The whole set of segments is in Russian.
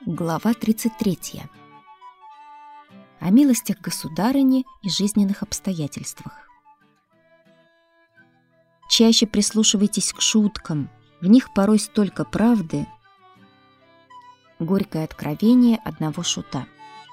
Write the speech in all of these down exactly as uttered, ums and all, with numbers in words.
Глава тридцать третья. О милостях государыни и жизненных обстоятельствах. Чаще прислушивайтесь к шуткам, в них порой столько правды. Горькое откровение одного шута.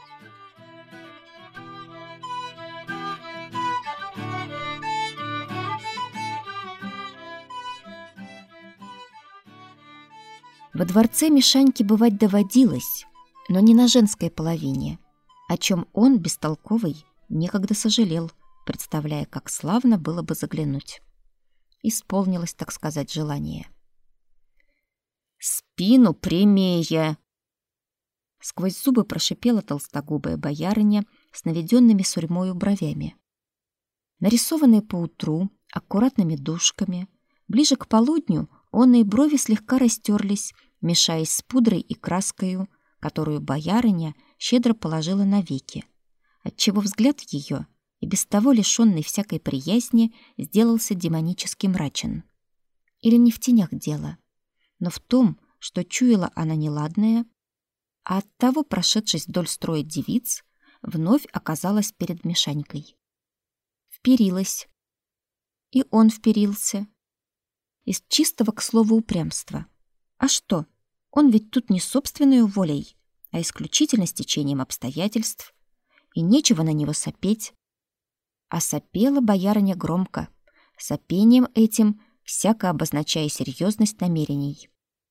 Во дворце Мишаньке бывать доводилось, но не на женской половине, о чем он, бестолковый, некогда сожалел, представляя, как славно было бы заглянуть. Исполнилось, так сказать, желание. «Спину прямее!» Сквозь зубы прошипела толстогубая боярыня с наведенными сурьмою бровями. Нарисованные поутру аккуратными дужками, ближе к полудню онные брови слегка растерлись, мешаясь с пудрой и краскою, которую боярыня щедро положила на веки, отчего взгляд ее, и без того лишенный всякой приязни, сделался демонически мрачен. Или не в тенях дело, но в том, что чуяла она неладное, а оттого, прошедшись вдоль строя девиц, вновь оказалась перед Мишанькой. Вперилась. И он вперился. Из чистого, к слову, упрямства. А что? Он ведь тут не собственной волей, а исключительно стечением обстоятельств. И нечего на него сопеть. А сопела боярыня громко, сопением этим всяко обозначая серьезность намерений.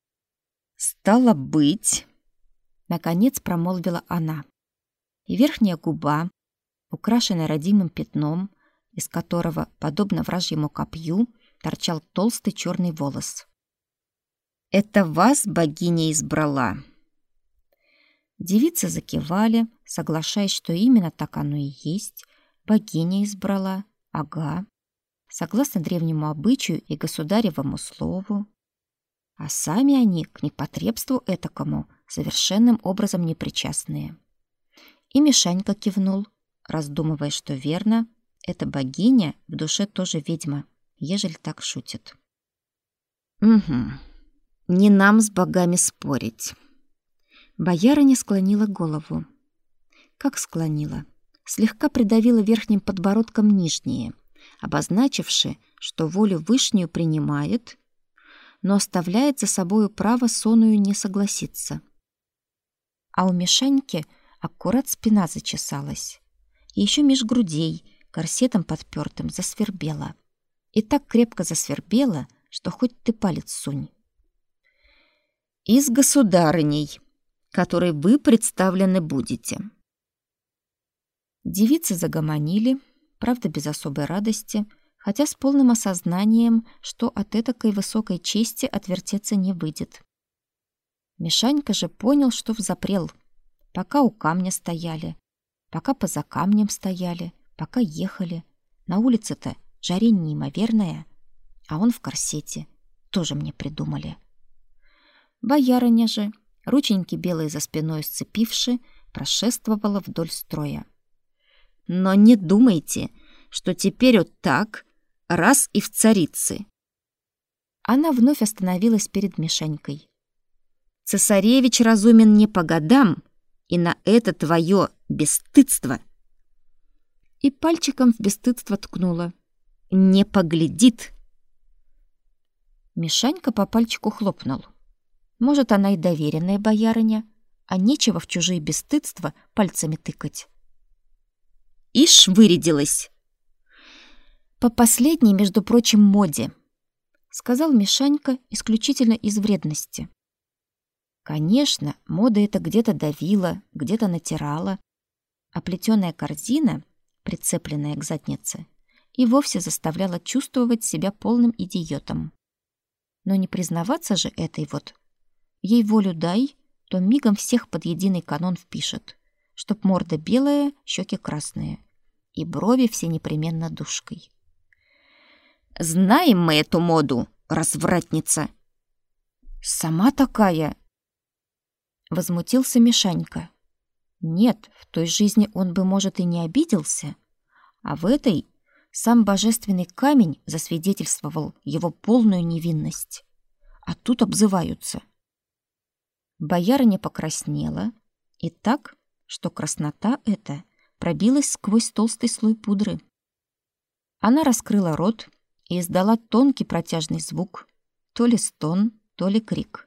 «Стало быть», — наконец промолвила она, и верхняя губа, украшенная родимым пятном, из которого, подобно вражьему копью, торчал толстый черный волос. «Это вас богиня избрала?» Девицы закивали, соглашаясь, что именно так оно и есть. Богиня избрала, ага, согласно древнему обычаю и государевому слову. А сами они к непотребству этакому совершенным образом непричастные. И Мишанька кивнул, раздумывая, что верно, эта богиня в душе тоже ведьма, ежели так шутит. «Угу, не нам с богами спорить». Боярыня склонила голову. Как склонила? Слегка придавила верхним подбородком нижние, обозначивши, что волю вышнюю принимает, но оставляет за собою право соную не согласиться. А у Мишаньки аккурат спина зачесалась, и еще меж грудей корсетом подпертым засвербела. И так крепко засвербела, что хоть ты палец сунь. «И с государыней, которой вы представлены будете». Девицы загомонили, правда, без особой радости, хотя с полным осознанием, что от этакой высокой чести отвертеться не выйдет. Мишанька же понял, что взапрел, пока у камня стояли, пока поза камнем стояли, пока ехали. На улице-то жарень неимоверная, а он в корсете. Тоже мне придумали. Боярыня же, рученьки белые за спиной сцепивши, прошествовала вдоль строя. «Но не думайте, что теперь вот так, раз и в царицы». Она вновь остановилась перед Мишанькой. «Цесаревич разумен не по годам, и на это твое бесстыдство». И пальчиком в бесстыдство ткнула. «Не поглядит». Мишанька по пальчику хлопнул. Может, она и доверенная боярыня, а нечего в чужие бесстыдства пальцами тыкать. «Ишь, вырядилась!» «По последней, между прочим, моде», — сказал Мишанька исключительно из вредности. Конечно, мода это где-то давила, где-то натирала, а плетеная корзина, прицепленная к заднице, и вовсе заставляла чувствовать себя полным идиотом. Но не признаваться же этой вот. Ей волю дай, то мигом всех под единый канон впишет, чтоб морда белая, щеки красные, и брови все непременно душкой. «Знаем мы эту моду, развратница!» «Сама такая!» Возмутился Мишанька. Нет, в той жизни он бы, может, и не обиделся, а в этой сам божественный камень засвидетельствовал его полную невинность. А тут обзываются. Боярыня покраснела, и так, что краснота эта пробилась сквозь толстый слой пудры. Она раскрыла рот и издала тонкий протяжный звук, то ли стон, то ли крик.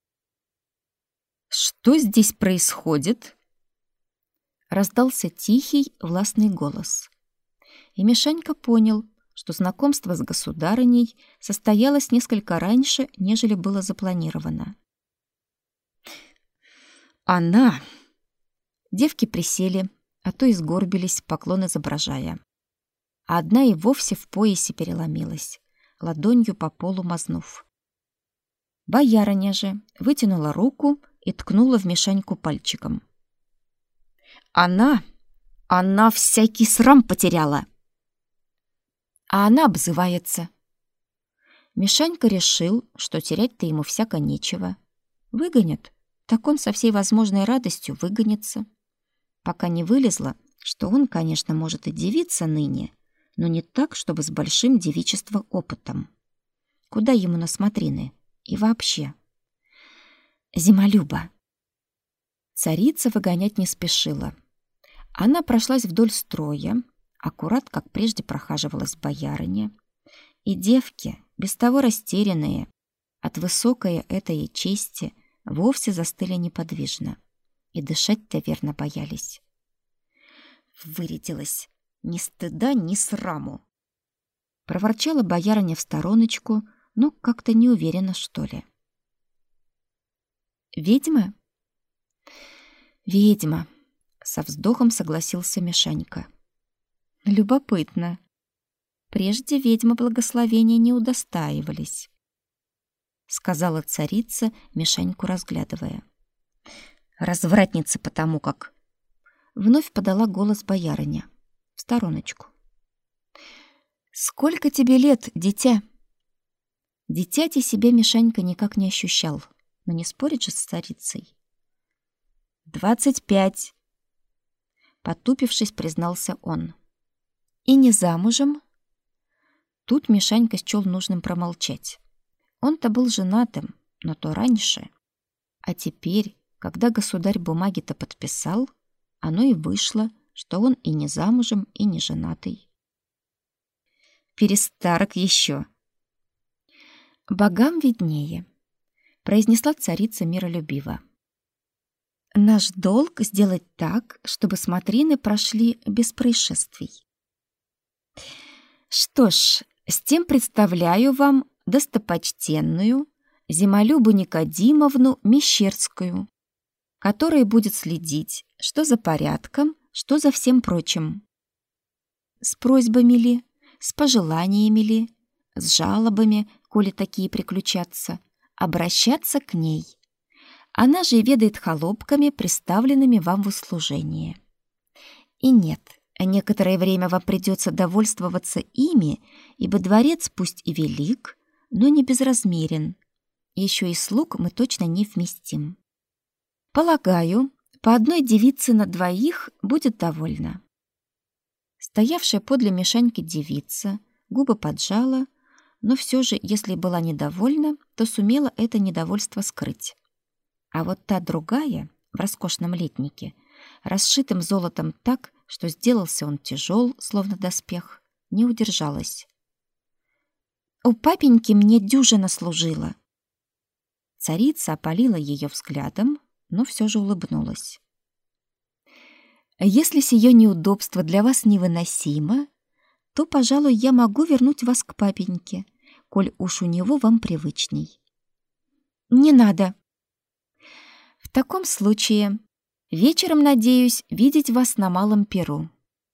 «Что здесь происходит?» Раздался тихий, властный голос. И Мишанька понял, что знакомство с государыней состоялось несколько раньше, нежели было запланировано. «Она!» Девки присели, а то и сгорбились, поклон изображая. А одна и вовсе в поясе переломилась, ладонью по полу мазнув. Боярыня же вытянула руку и ткнула в Мишаньку пальчиком. «Она! Она всякий срам потеряла!» А она обзывается. Мишанька решил, что терять-то ему всяко нечего. Выгонят, так он со всей возможной радостью выгонится. Пока не вылезло, что он, конечно, может и девица ныне, но не так, чтобы с большим девичества опытом. Куда ему на смотрины? И вообще. Зимолюба. Царица выгонять не спешила. Она прошлась вдоль строя, аккурат, как прежде прохаживалась боярыня, и девки, без того растерянные от высокой этой чести, вовсе застыли неподвижно и дышать-то верно боялись. Вырядилась ни стыда, ни сраму. Проворчала боярыня в стороночку, но как-то неуверенно, что ли. «Ведьма?» «Ведьма», — со вздохом согласился Мишанька. «Любопытно. Прежде ведьмы благословения не удостаивались», — сказала царица, Мишаньку разглядывая. «Развратница потому как...» Вновь подала голос боярыня. В стороночку. «Сколько тебе лет, дитя?» Дитяти себя Мишанька никак не ощущал, но не спорит же с царицей. «Двадцать пять», — потупившись, признался он. «И не замужем?» Тут Мишанька счёл нужным промолчать. Он-то был женатым, но то раньше. А теперь, когда государь бумаги-то подписал, оно и вышло, что он и не замужем, и не женатый. «Перестарок еще!» «Богам виднее», — произнесла царица миролюбиво. «Наш долг сделать так, чтобы смотрины прошли без происшествий. Что ж, с тем представляю вам достопочтенную Зимолюбу Никодимовну Мещерскую, которая будет следить, что за порядком, что за всем прочим. С просьбами ли, с пожеланиями ли, с жалобами, коли такие приключатся, обращаться к ней. Она же ведает холопками, приставленными вам в услужение. И нет, некоторое время вам придется довольствоваться ими, ибо дворец пусть и велик, но не безразмерен. Еще и слуг мы точно не вместим. Полагаю, по одной девице на двоих будет довольно». Стоявшая подле Мишаньки девица губы поджала, но все же, если была недовольна, то сумела это недовольство скрыть. А вот та другая, в роскошном летнике, расшитым золотом так, что сделался он тяжел, словно доспех, не удержалась. «У папеньки мне дюжина служила». Царица опалила ее взглядом, но все же улыбнулась. «Если сие неудобство для вас невыносимо, то, пожалуй, я могу вернуть вас к папеньке, коль уж у него вам привычней». «Не надо». «В таком случае вечером надеюсь видеть вас на малом перу».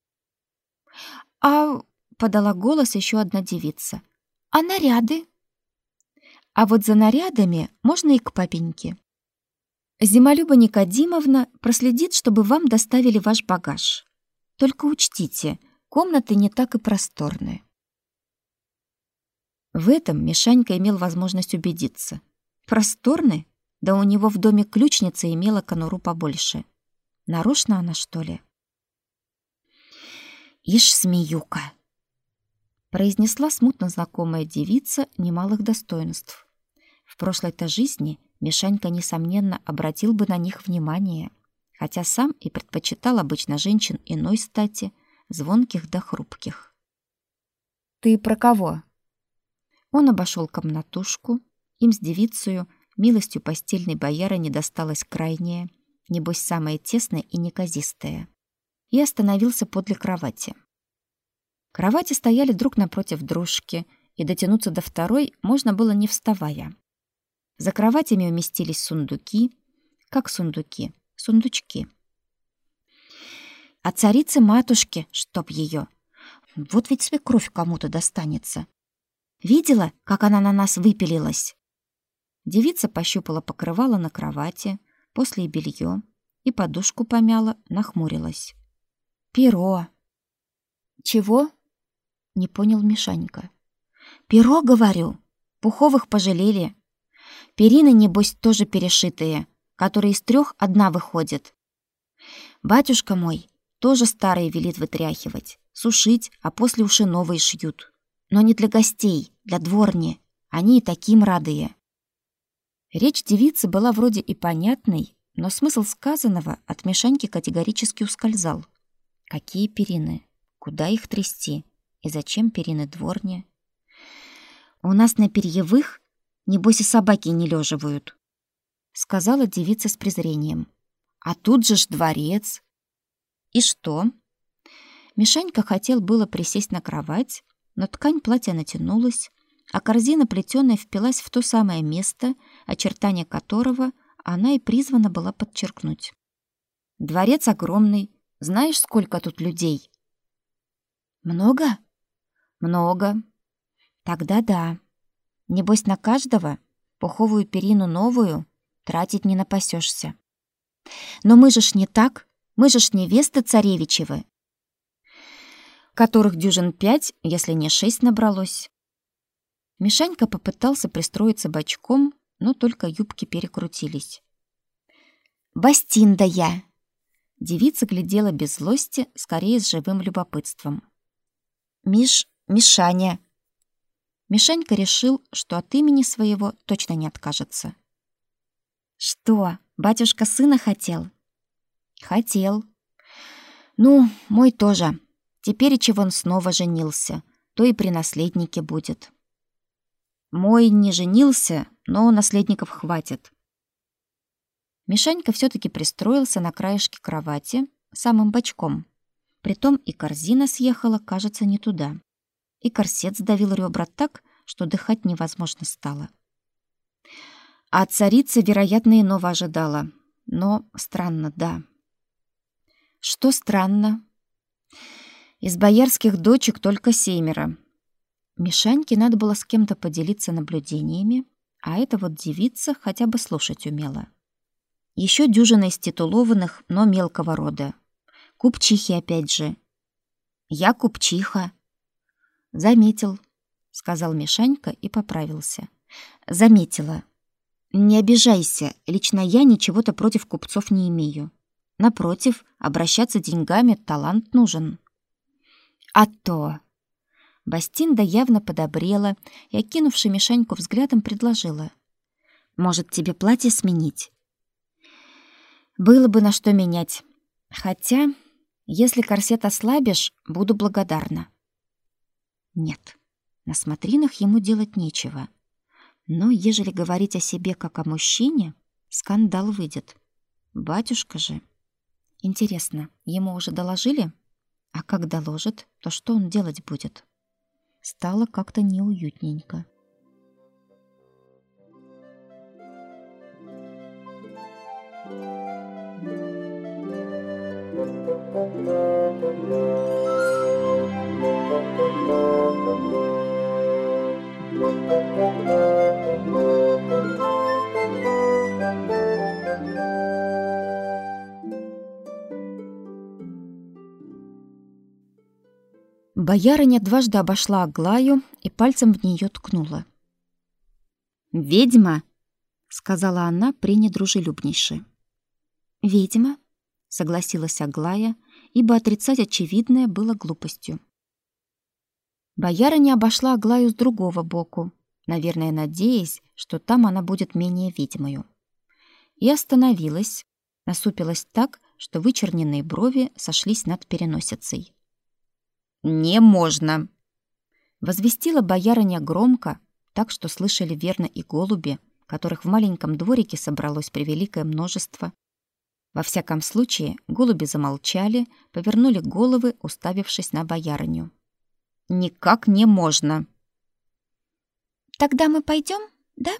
«А...» — подала голос еще одна девица. «А наряды?» «А вот за нарядами можно и к папеньке. Зимолюба Никодимовна проследит, чтобы вам доставили ваш багаж. Только учтите, комнаты не так и просторны». В этом Мишанька имел возможность убедиться. Просторны? Да у него в доме ключница имела конуру побольше. Нарочно она, что ли? «Ишь, смеюка!» произнесла смутно знакомая девица немалых достоинств. В прошлой-то жизни Мишанька, несомненно, обратил бы на них внимание, хотя сам и предпочитал обычно женщин иной стати, звонких да хрупких. «Ты про кого?» Он обошел комнатушку, им с девицею, милостью постельной боярыни досталась крайняя, небось самая тесная и неказистая, и остановился подле кровати. Кровати стояли друг напротив дружки, и дотянуться до второй можно было не вставая. За кроватями уместились сундуки, как сундуки, сундучки. А царице-матушке, чтоб ее, вот ведь свекровь кому-то достанется. Видела, как она на нас выпилилась? Девица пощупала покрывало на кровати, после и белье, и подушку помяла, нахмурилась. Перо. Чего? Не понял Мишанька. Перо, говорю. Пуховых пожалели. Перины, небось, тоже перешитые, которые из трех одна выходит. Батюшка мой тоже старые велит вытряхивать, сушить, а после уж и новые шьют. Но не для гостей, для дворни. Они и таким радые. Речь девицы была вроде и понятной, но смысл сказанного от Мишаньки категорически ускользал. Какие перины? Куда их трясти? И зачем перины дворни? У нас на перьевых, небось, и собаки не леживают, сказала девица с презрением. А тут же ж дворец. И что? Мишанька хотел было присесть на кровать, но ткань платья натянулась, а корзина плетёная впилась в то самое место, очертания которого она и призвана была подчеркнуть. Дворец огромный, знаешь, сколько тут людей? Много? Много. Тогда да. Небось, на каждого пуховую перину новую тратить не напасешься. Но мы же ж не так, мы же ж невесты царевичевы, которых дюжин пять, если не шесть набралось. Мишанька попытался пристроиться бочком, но только юбки перекрутились. «Бастинда я!» Девица глядела без злости, скорее с живым любопытством. «Миш... Мишаня!» Мишанька решил, что от имени своего точно не откажется. «Что, батюшка сына хотел?» «Хотел. Ну, мой тоже. Теперь, чего он снова женился, то и при наследнике будет. Мой не женился, но наследников хватит». Мишанька все-таки пристроился на краешке кровати, самым бочком. Притом и корзина съехала, кажется, не туда. И корсет сдавил ребра так, что дыхать невозможно стало. А царица, вероятно, иного ожидала. Но странно, да. Что странно? Из боярских дочек только семеро. Мишаньке надо было с кем-то поделиться наблюдениями, а эта вот девица хотя бы слушать умела. Еще дюжина из титулованных, но мелкого рода. Купчихи опять же. Я купчиха. Заметил, сказал Мишанька и поправился. Заметила. Не обижайся, лично я ничего-то против купцов не имею. Напротив, обращаться деньгами талант нужен. А то... Бастинда явно подобрела и, окинувши Мишаньку взглядом, предложила. «Может, тебе платье сменить?» «Было бы на что менять. Хотя, если корсет ослабишь, буду благодарна». Нет, на смотринах ему делать нечего. Но ежели говорить о себе как о мужчине, скандал выйдет. Батюшка же... Интересно, ему уже доложили? А как доложат, то что он делать будет? Стало как-то неуютненько. Боярыня дважды обошла Аглаю и пальцем в нее ткнула. «Ведьма!» — сказала она пренедружелюбнейше. «Ведьма?» — согласилась Аглая, ибо отрицать очевидное было глупостью. Боярыня обошла Аглаю с другого боку, наверное, надеясь, что там она будет менее ведьмою. и остановилась, насупилась так, что вычерненные брови сошлись над переносицей. «Не можно!» — возвестила боярыня громко, так что слышали верно и голуби, которых в маленьком дворике собралось превеликое множество. Во всяком случае, голуби замолчали, повернули головы, уставившись на боярыню. «Никак не можно!» «Тогда мы пойдем, да?»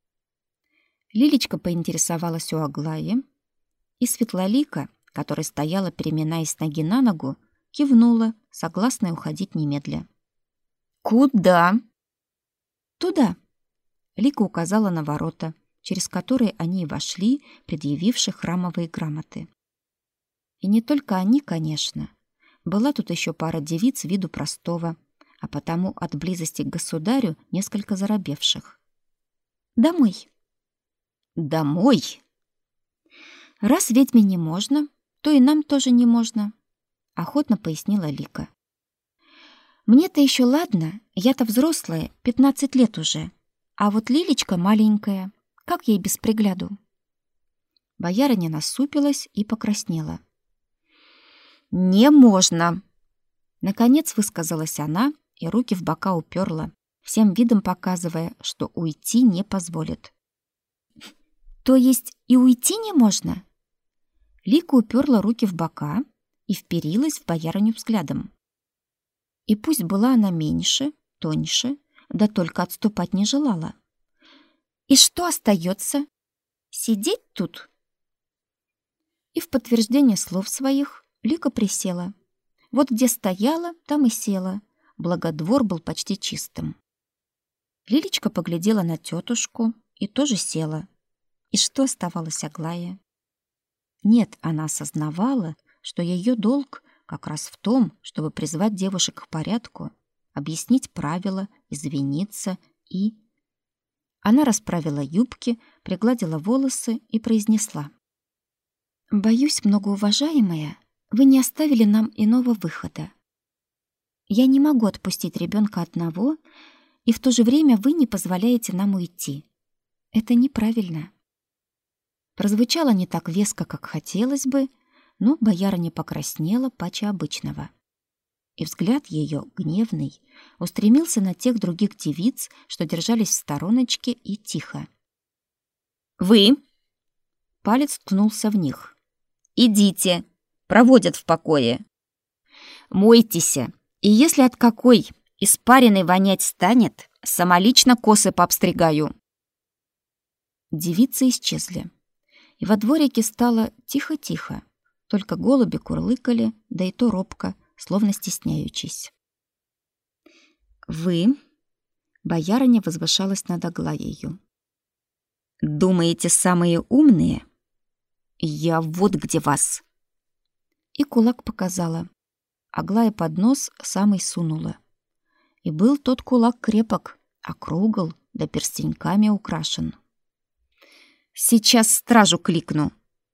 Лилечка поинтересовалась у Аглаи, и Светлолика, которая стояла, переминаясь с ноги на ногу, кивнула, согласная уходить немедля. «Куда?» «Туда», — Лика указала на ворота, через которые они и вошли, предъявивши храмовые грамоты. И не только они, конечно. Была тут еще пара девиц виду простого, а потому от близости к государю несколько заробевших. «Домой». «Домой?» «Раз ведьме не можно, то и нам тоже не можно», — охотно пояснила Лика. «Мне-то еще ладно, я-то взрослая, пятнадцать лет уже, а вот Лилечка маленькая, как ей без пригляду?» Боярыня насупилась и покраснела. «Не можно!» Наконец высказалась она и руки в бока уперла, всем видом показывая, что уйти не позволит. «То есть и уйти не можно?» Лика уперла руки в бока и вперилась в боярыню взглядом. И пусть была она меньше, тоньше, да только отступать не желала. «И что остается? Сидеть тут?» И в подтверждение слов своих Лика присела. Вот где стояла, там и села, благо двор был почти чистым. Лилечка поглядела на тетушку и тоже села. И что оставалось Аглае? Нет, она осознавала, что ее долг как раз в том, чтобы призвать девушек к порядку, объяснить правила, извиниться и... Она расправила юбки, пригладила волосы и произнесла: «Боюсь, многоуважаемая, вы не оставили нам иного выхода. Я не могу отпустить ребенка одного, и в то же время вы не позволяете нам уйти. Это неправильно». Прозвучало не так веско, как хотелось бы, но боярыня покраснела паче обычного. И взгляд ее, гневный, устремился на тех других девиц, что держались в стороночке, и тихо. «Вы!» Палец ткнулся в них. «Идите! Проводят в покое! Мойтесь, и если от какой испаренной вонять станет, самолично косы пообстригаю!» Девицы исчезли, и во дворике стало тихо-тихо, только голуби курлыкали, да и то робко, словно стесняючись. «Вы?» — боярыня возвышалась над Аглаею. «Думаете, самые умные? Я вот где вас!» И кулак показала. Аглая под нос самой сунула. И был тот кулак крепок, округл, да перстеньками украшен. «Сейчас стражу кликну!»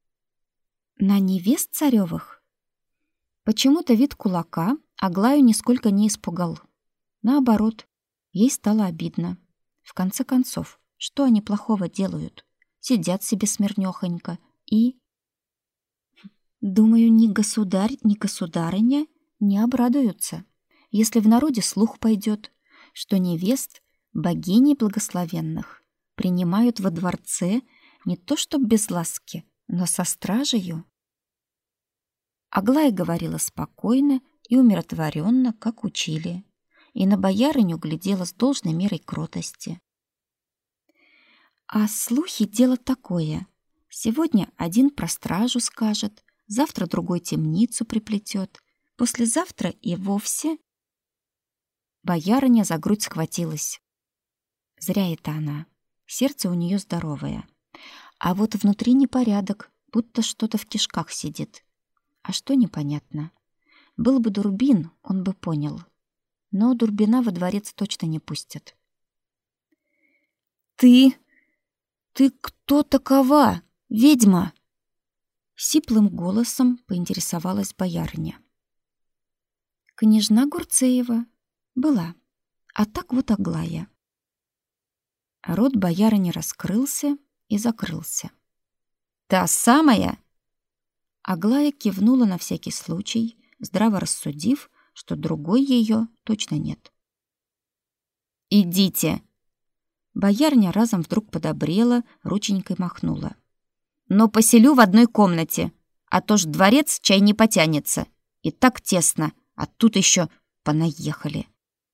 «На невест царевых?» Почему-то вид кулака Аглаю нисколько не испугал. Наоборот, ей стало обидно. В конце концов, что они плохого делают? Сидят себе смирнёхонько и... Думаю, ни государь, ни государыня не обрадуются, если в народе слух пойдет, что невест, богиней благословенных, принимают во дворце не то чтоб без ласки, но со стражею. Аглая говорила спокойно и умиротворенно, как учили, и на боярыню глядела с должной мерой кротости. А слухи — дело такое. Сегодня один про стражу скажет, завтра другой темницу приплетет, послезавтра и вовсе... Боярыня за грудь схватилась. Зря это она. Сердце у нее здоровое. А вот внутри непорядок, будто что-то в кишках сидит. А что непонятно? Был бы Дурбин, он бы понял. Но Дурбина во дворец точно не пустят. «Ты... ты кто такова, ведьма?» Сиплым голосом поинтересовалась боярыня. «Княжна Гурцеева. Была. А так вот Аглая». Рот боярыни раскрылся и закрылся. Та самая? Аглая кивнула на всякий случай, здраво рассудив, что другой ее точно нет. «Идите!» Боярня разом вдруг подобрела, рученькой махнула. «Но поселю в одной комнате, а то ж дворец чай не потянется. И так тесно, а тут еще понаехали».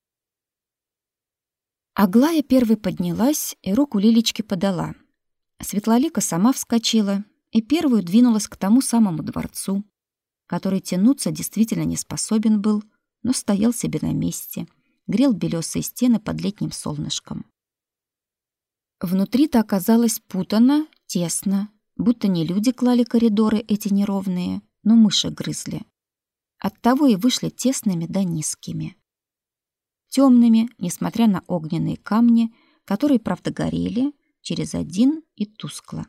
Аглая первой поднялась и руку Лилечке подала. Светлолика сама вскочила и первую двинулась к тому самому дворцу, который тянуться действительно не способен был, но стоял себе на месте, грел белесые стены под летним солнышком. Внутри-то оказалось путано, тесно, будто не люди клали коридоры эти неровные, но мыши грызли. Оттого и вышли тесными да низкими. Темными, несмотря на огненные камни, которые, правда, горели через один и тускло.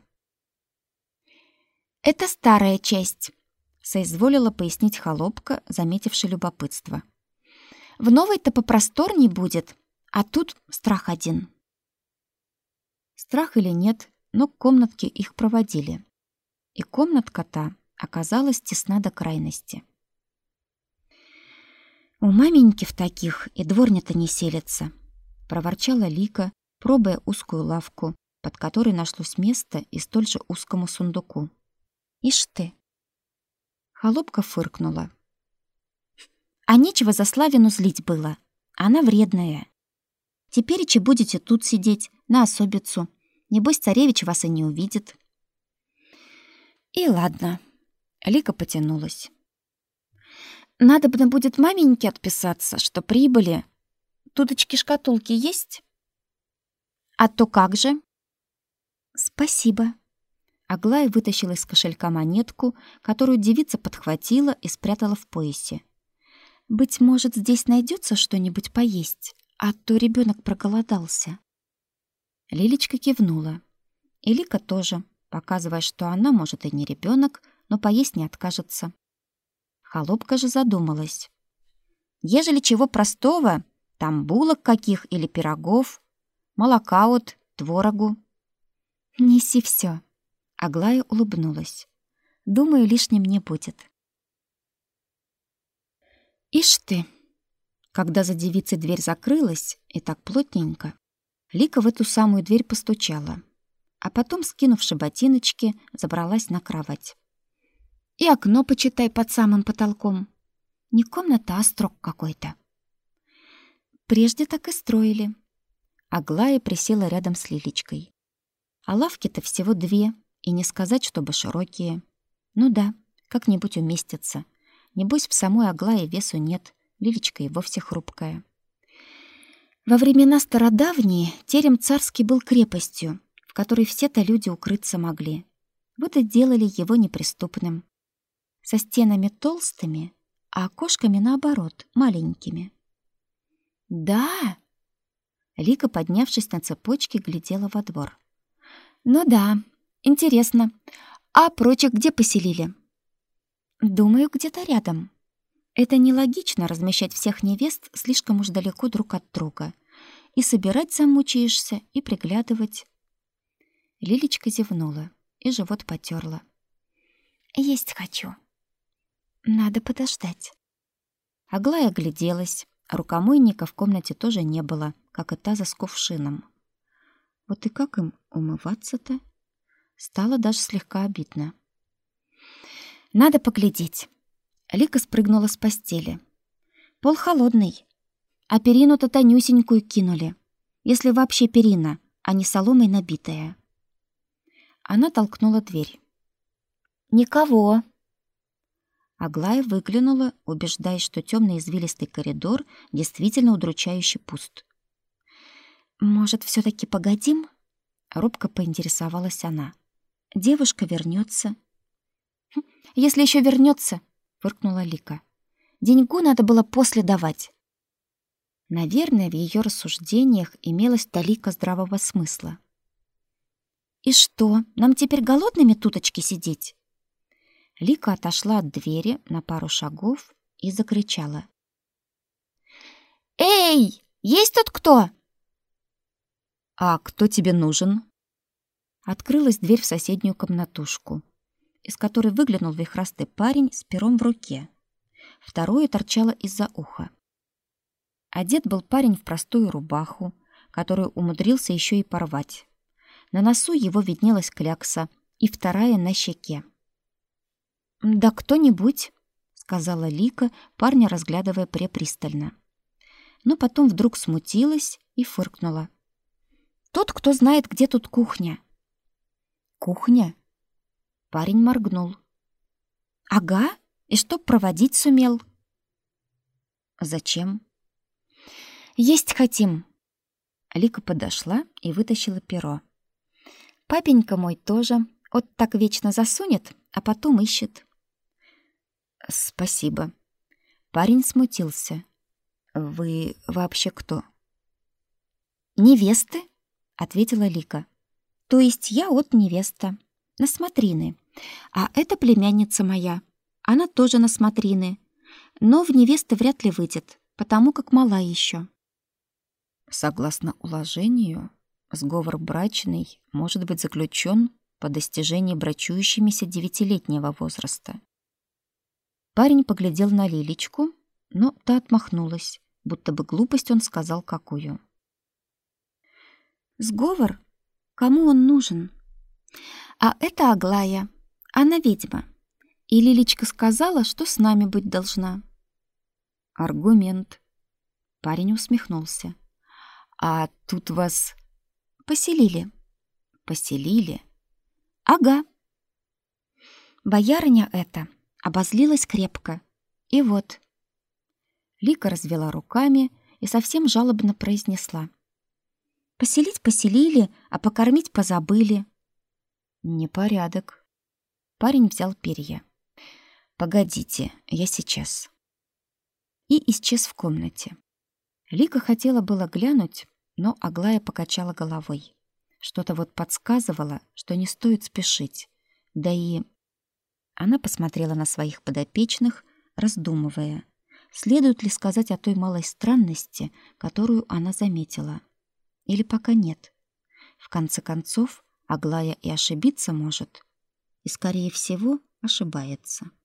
«Это старая часть», — соизволила пояснить холопка, заметивши любопытство. «В новой-то попросторней будет, а тут страх один». Страх или нет, но к комнатке их проводили. И комнатка та оказалась тесна до крайности. «У маменьки в таких и дворня-то не селится», — проворчала Лика, пробуя узкую лавку, под которой нашлось место и столь же узкому сундуку. «Ишь ты!» Холопка фыркнула. «А нечего за Славину злить было. Она вредная. Теперь че будете тут сидеть, на особицу. Небось, царевич вас и не увидит». «И ладно». Лика потянулась. «Надобно будет маменьке отписаться, что прибыли. Туточки-шкатулки есть?» «А то как же?» «Спасибо». Аглая вытащила из кошелька монетку, которую девица подхватила и спрятала в поясе. «Быть может, здесь найдется что-нибудь поесть, а то ребенок проголодался». Лилечка кивнула. И Лика тоже, показывая, что она, может, и не ребенок, но поесть не откажется. Холопка же задумалась. «Ежели чего простого, там булок каких или пирогов, молока от, творогу». «Неси все. Аглая улыбнулась. «Думаю, лишним не будет». «Ишь ты!» Когда за девицей дверь закрылась, и так плотненько, Лика в эту самую дверь постучала, а потом, скинувши ботиночки, забралась на кровать. «И окно почитай под самым потолком. Не комната, а строк какой-то». Прежде так и строили. Аглая присела рядом с Лилечкой. А лавки-то всего две, и не сказать, чтобы широкие. Ну да, как-нибудь уместятся. Небось, в самой Аглае весу нет, Лилечка и вовсе хрупкая. Во времена стародавние терем царский был крепостью, в которой все-то люди укрыться могли. Вот и делали его неприступным. Со стенами толстыми, а окошками, наоборот, маленькими. «Да!» Лика, поднявшись на цепочке, глядела во двор. «Ну да, интересно. А прочих где поселили?» «Думаю, где-то рядом. Это нелогично размещать всех невест слишком уж далеко друг от друга. И собирать замучаешься, и приглядывать». Лилечка зевнула и живот потёрла. «Есть хочу. Надо подождать». Аглая огляделась. Рукомойника в комнате тоже не было, как и таза с кувшином. Вот и как им умываться-то? Стало даже слегка обидно. «Надо поглядеть». Лика спрыгнула с постели. «Пол холодный, а перину-то тонюсенькую кинули, если вообще перина, а не соломой набитая». Она толкнула дверь. «Никого». Аглая выглянула, убеждаясь, что темный извилистый коридор действительно удручающе пуст. «Может, все-таки погодим?» Робко поинтересовалась она. «Девушка вернется». «Если еще вернется», — фыркнула Лика. «Деньгу надо было после давать». Наверное, в ее рассуждениях имелась талика здравого смысла. «И что, нам теперь голодными туточки сидеть?» Лика отошла от двери на пару шагов и закричала. «Эй, есть тут кто?» «А кто тебе нужен?» Открылась дверь в соседнюю комнатушку, из которой выглянул вихрастый парень с пером в руке. Второе торчало из-за уха. Одет был парень в простую рубаху, которую умудрился еще и порвать. На носу его виднелась клякса, и вторая на щеке. «Да кто-нибудь», — сказала Лика, парня разглядывая препристально. Но потом вдруг смутилась и фыркнула. «Тот, кто знает, где тут кухня». «Кухня?» Парень моргнул. «Ага, и чтоб проводить сумел». «Зачем?» «Есть хотим». Лика подошла и вытащила перо. «Папенька мой тоже вот так вечно засунет, а потом ищет». «Спасибо». Парень смутился. «Вы вообще кто?» «Невесты», — ответила Лика. «То есть я от невеста, на смотрины. А это племянница моя, она тоже на смотрины, но в невесты вряд ли выйдет, потому как мала еще». Согласно уложению, сговор брачный может быть заключен по достижении брачующимися девятилетнего возраста. Парень поглядел на Лилечку, но та отмахнулась, будто бы глупость он сказал какую. «Сговор? Кому он нужен? А это Аглая, она ведьма. И Лилечка сказала, что с нами быть должна». «Аргумент». Парень усмехнулся. «А тут вас поселили?» «Поселили?» «Ага». Боярыня эта обозлилась крепко. И вот. Лика развела руками и совсем жалобно произнесла. «Поселить поселили, а покормить позабыли». «Непорядок». Парень взял перья. «Погодите, я сейчас». И исчез в комнате. Лика хотела было глянуть, но Аглая покачала головой. Что-то вот подсказывало, что не стоит спешить. Да и... Она посмотрела на своих подопечных, раздумывая, следует ли сказать о той малой странности, которую она заметила. Или пока нет. В конце концов, Аглая и ошибиться может. И, скорее всего, ошибается.